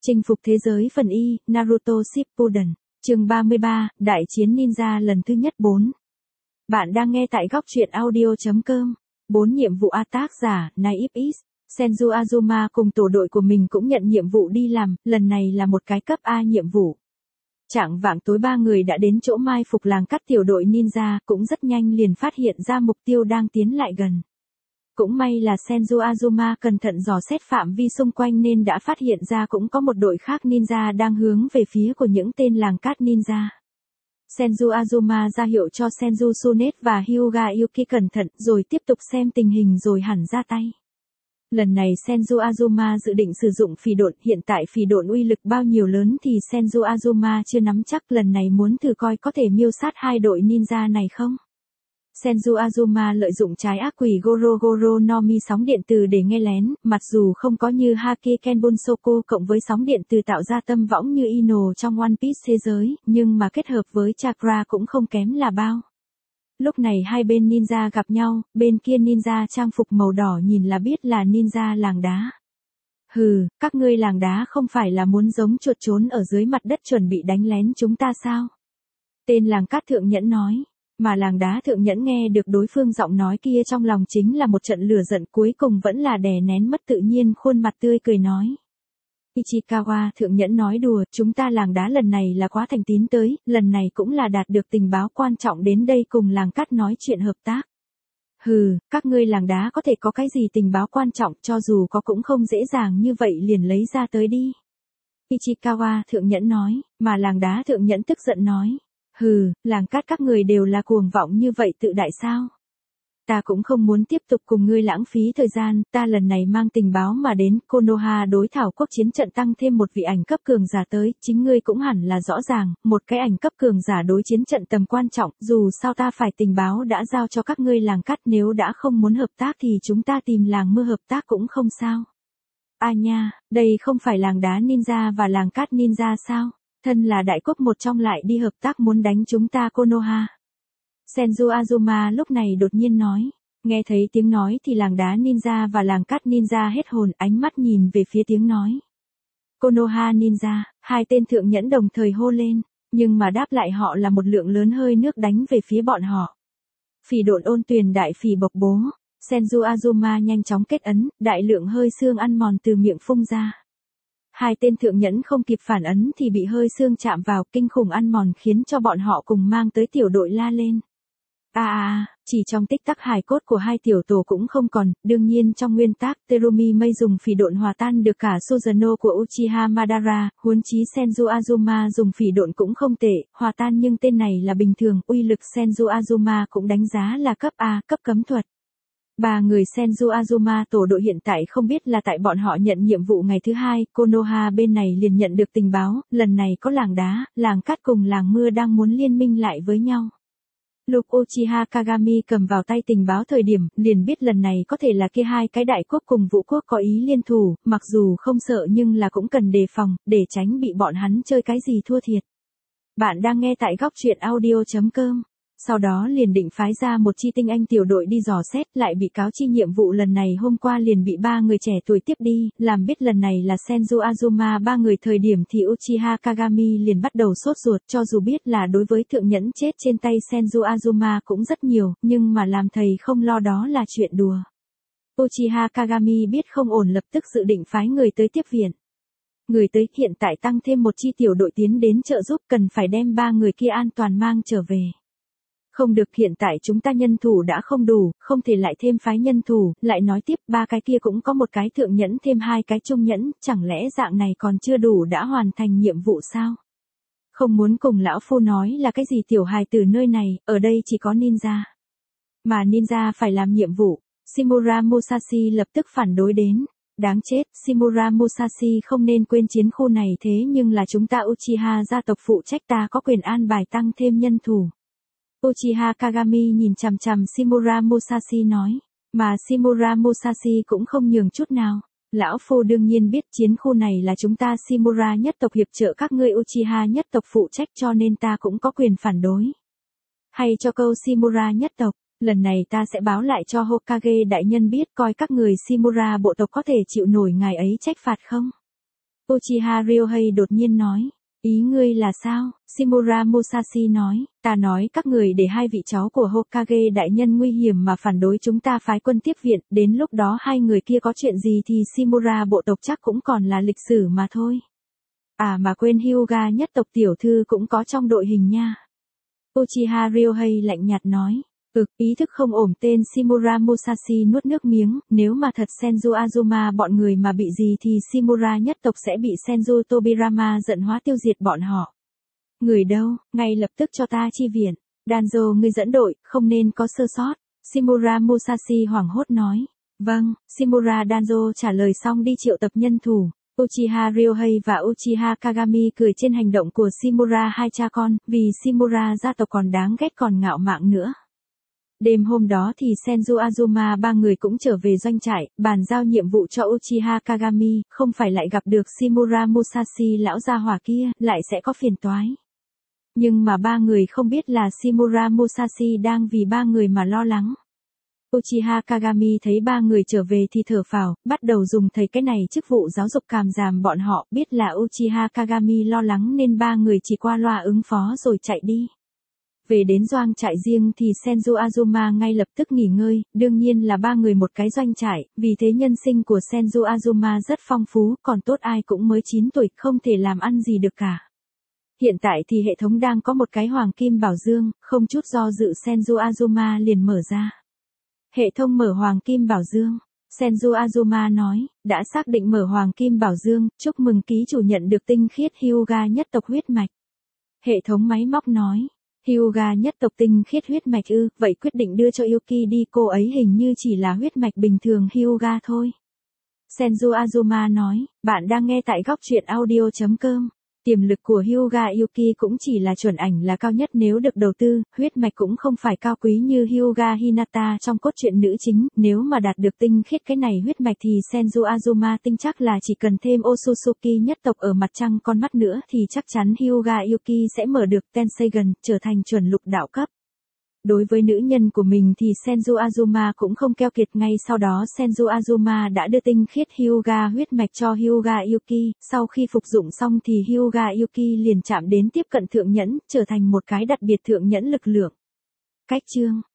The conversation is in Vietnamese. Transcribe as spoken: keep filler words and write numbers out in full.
Chinh phục thế giới phần Y, Naruto Shippuden, chương ba mươi ba, Đại chiến ninja lần thứ nhất bốn. Bạn đang nghe tại góc truyện audio.com. bốn Nhiệm vụ A tác giả, Naive Is. Senju Azuma cùng tổ đội của mình cũng nhận nhiệm vụ đi làm, lần này là một cái cấp A nhiệm vụ. Chạng vạng tối ba người đã đến chỗ mai phục làng cắt tiểu đội ninja, cũng rất nhanh liền phát hiện ra mục tiêu đang tiến lại gần. Cũng may là Senju Azuma cẩn thận dò xét phạm vi xung quanh nên đã phát hiện ra cũng có một đội khác ninja đang hướng về phía của những tên làng cát ninja. Senju Azuma ra hiệu cho Senju Tsunet và Hyuga Yuki cẩn thận rồi tiếp tục xem tình hình rồi hẳn ra tay. Lần này Senju Azuma dự định sử dụng phỉ độn, hiện tại phỉ độn uy lực bao nhiêu lớn thì Senju Azuma chưa nắm chắc, lần này muốn thử coi có thể miêu sát hai đội ninja này không. Senju Azuma lợi dụng trái ác quỷ Goro Goro no Mi sóng điện từ để nghe lén, mặc dù không có như Haki Kenbun Soko cộng với sóng điện từ tạo ra tâm võng như Ino trong One Piece thế giới, nhưng mà kết hợp với Chakra cũng không kém là bao. Lúc này hai bên ninja gặp nhau, bên kia ninja trang phục màu đỏ nhìn là biết là ninja làng đá. Hừ, các ngươi làng đá không phải là muốn giống chuột trốn ở dưới mặt đất chuẩn bị đánh lén chúng ta sao? Tên làng cát thượng nhẫn nói. Mà làng đá thượng nhẫn nghe được đối phương giọng nói kia trong lòng chính là một trận lửa giận, cuối cùng vẫn là đè nén mất tự nhiên khuôn mặt tươi cười nói. Ichikawa thượng nhẫn nói đùa, chúng ta làng đá lần này là quá thành tín tới, lần này cũng là đạt được tình báo quan trọng đến đây cùng làng cát nói chuyện hợp tác. Hừ, các ngươi làng đá có thể có cái gì tình báo quan trọng, cho dù có cũng không dễ dàng như vậy liền lấy ra tới đi. Ichikawa thượng nhẫn nói, mà làng đá thượng nhẫn tức giận nói. Hừ, làng cát các người đều là cuồng vọng như vậy tự đại sao? Ta cũng không muốn tiếp tục cùng ngươi lãng phí thời gian, ta lần này mang tình báo mà đến Konoha đối thảo quốc chiến trận tăng thêm một vị ảnh cấp cường giả tới, chính ngươi cũng hẳn là rõ ràng, một cái ảnh cấp cường giả đối chiến trận tầm quan trọng, dù sao ta phải tình báo đã giao cho các ngươi làng cát, nếu đã không muốn hợp tác thì chúng ta tìm làng mưa hợp tác cũng không sao. À nha, đây không phải làng đá ninja và làng cát ninja sao? Thân là đại quốc một trong lại đi hợp tác muốn đánh chúng ta Konoha. Senju Azuma lúc này đột nhiên nói. Nghe thấy tiếng nói thì làng đá ninja và làng cát ninja hết hồn, ánh mắt nhìn về phía tiếng nói. Konoha ninja, hai tên thượng nhẫn đồng thời hô lên, nhưng mà đáp lại họ là một lượng lớn hơi nước đánh về phía bọn họ. Phỉ độn ôn tuyền đại phỉ bộc bố. Senju Azuma nhanh chóng kết ấn, đại lượng hơi xương ăn mòn từ miệng phun ra. Hai tên thượng nhẫn không kịp phản ấn thì bị hơi xương chạm vào, kinh khủng ăn mòn khiến cho bọn họ cùng mang tới tiểu đội la lên. À à, chỉ trong tích tắc hài cốt của hai tiểu tổ cũng không còn, đương nhiên trong nguyên tắc Teromi Mây dùng phỉ độn hòa tan được cả Susanoo của Uchiha Madara, huống chí Senju Azuma dùng phỉ độn cũng không tệ, hòa tan nhưng tên này là bình thường, uy lực Senju Azuma cũng đánh giá là cấp A, cấp cấm thuật. Ba người Senju Azuma tổ đội hiện tại không biết là tại bọn họ nhận nhiệm vụ ngày thứ hai, Konoha bên này liền nhận được tình báo, lần này có làng đá, làng cát cùng làng mưa đang muốn liên minh lại với nhau. Lúc Uchiha Kagami cầm vào tay tình báo thời điểm, liền biết lần này có thể là kia hai cái đại quốc cùng vũ quốc có ý liên thủ, mặc dù không sợ nhưng là cũng cần đề phòng, để tránh bị bọn hắn chơi cái gì thua thiệt. Bạn đang nghe tại góc truyện audio.com. Sau đó liền định phái ra một chi tinh anh tiểu đội đi dò xét, lại bị cáo chi nhiệm vụ lần này hôm qua liền bị ba người trẻ tuổi tiếp đi, làm biết lần này là Senju Azuma ba người thời điểm thì Uchiha Kagami liền bắt đầu sốt ruột, cho dù biết là đối với thượng nhẫn chết trên tay Senju Azuma cũng rất nhiều, nhưng mà làm thầy không lo đó là chuyện đùa. Uchiha Kagami biết không ổn lập tức dự định phái người tới tiếp viện. Người tới hiện tại tăng thêm một chi tiểu đội tiến đến trợ giúp, cần phải đem ba người kia an toàn mang trở về. Không được, hiện tại chúng ta nhân thủ đã không đủ, không thể lại thêm phái nhân thủ, lại nói tiếp ba cái kia cũng có một cái thượng nhẫn thêm hai cái trung nhẫn, chẳng lẽ dạng này còn chưa đủ đã hoàn thành nhiệm vụ sao? Không muốn cùng lão phu nói là cái gì tiểu hài từ nơi này, ở đây chỉ có ninja. Mà ninja phải làm nhiệm vụ, Shimura Musashi lập tức phản đối đến. Đáng chết, Shimura Musashi không nên quên chiến khu này thế nhưng là chúng ta Uchiha gia tộc phụ trách, ta có quyền an bài tăng thêm nhân thủ. Uchiha Kagami nhìn chằm chằm Shimura Musashi nói, mà Shimura Musashi cũng không nhường chút nào. Lão phu đương nhiên biết chiến khu này là chúng ta Shimura nhất tộc hiệp trợ các ngươi Uchiha nhất tộc phụ trách cho nên ta cũng có quyền phản đối. Hay cho câu Shimura nhất tộc, lần này ta sẽ báo lại cho Hokage đại nhân biết coi các người Shimura bộ tộc có thể chịu nổi ngài ấy trách phạt không. Uchiha Ryohei đột nhiên nói. Ý ngươi là sao? Shimura Musashi nói, ta nói các người để hai vị cháu của Hokage đại nhân nguy hiểm mà phản đối chúng ta phái quân tiếp viện, đến lúc đó hai người kia có chuyện gì thì Shimura bộ tộc chắc cũng còn là lịch sử mà thôi. À mà quên Hyuga nhất tộc tiểu thư cũng có trong đội hình nha. Uchiha Ryohei lạnh nhạt nói. Ực, ý thức không ổn tên Shimura Musashi nuốt nước miếng, nếu mà thật Senju Azuma bọn người mà bị gì thì Shimura nhất tộc sẽ bị Senju Tobirama giận hóa tiêu diệt bọn họ. Người đâu, ngay lập tức cho ta chi viện. Danzo ngươi dẫn đội, không nên có sơ sót. Shimura Musashi hoảng hốt nói. Vâng, Shimura Danzo trả lời xong đi triệu tập nhân thủ. Uchiha Ryohei và Uchiha Kagami cười trên hành động của Shimura hai cha con, vì Shimura gia tộc còn đáng ghét còn ngạo mạn nữa. Đêm hôm đó thì Senju Azuma ba người cũng trở về doanh trại, bàn giao nhiệm vụ cho Uchiha Kagami, không phải lại gặp được Shimura Musashi lão gia hỏa kia, lại sẽ có phiền toái. Nhưng mà ba người không biết là Shimura Musashi đang vì ba người mà lo lắng. Uchiha Kagami thấy ba người trở về thì thở phào, bắt đầu dùng thầy cái này chức vụ giáo dục càm giảm bọn họ, biết là Uchiha Kagami lo lắng nên ba người chỉ qua loa ứng phó rồi chạy đi. Về đến doanh trại riêng thì Senju Azuma ngay lập tức nghỉ ngơi, đương nhiên là ba người một cái doanh trại, vì thế nhân sinh của Senju Azuma rất phong phú, còn tốt ai cũng mới chín tuổi, không thể làm ăn gì được cả. Hiện tại thì hệ thống đang có một cái hoàng kim bảo dương, không chút do dự Senju Azuma liền mở ra. Hệ thống mở hoàng kim bảo dương. Senju Azuma nói, đã xác định mở hoàng kim bảo dương, chúc mừng ký chủ nhận được tinh khiết Hyuga nhất tộc huyết mạch. Hệ thống máy móc nói. Hyuga nhất tộc tinh khiết huyết mạch ư, vậy quyết định đưa cho Yuki đi, cô ấy hình như chỉ là huyết mạch bình thường Hyuga thôi. Senju Azuma nói, bạn đang nghe tại góc truyện audio chấm com. Tiềm lực của Hyuga Yuki cũng chỉ là chuẩn ảnh là cao nhất nếu được đầu tư, huyết mạch cũng không phải cao quý như Hyuga Hinata trong cốt truyện nữ chính, nếu mà đạt được tinh khiết cái này huyết mạch thì Senju Azuma tin chắc là chỉ cần thêm Otsutsuki nhất tộc ở mặt trăng con mắt nữa thì chắc chắn Hyuga Yuki sẽ mở được Tenseigan, trở thành chuẩn lục đạo cấp. Đối với nữ nhân của mình thì Senju Azuma cũng không keo kiệt, ngay sau đó Senju Azuma đã đưa tinh khiết Hyuga huyết mạch cho Hyuga Yuki, sau khi phục dụng xong thì Hyuga Yuki liền chạm đến tiếp cận thượng nhẫn, trở thành một cái đặc biệt thượng nhẫn lực lượng. Cách chương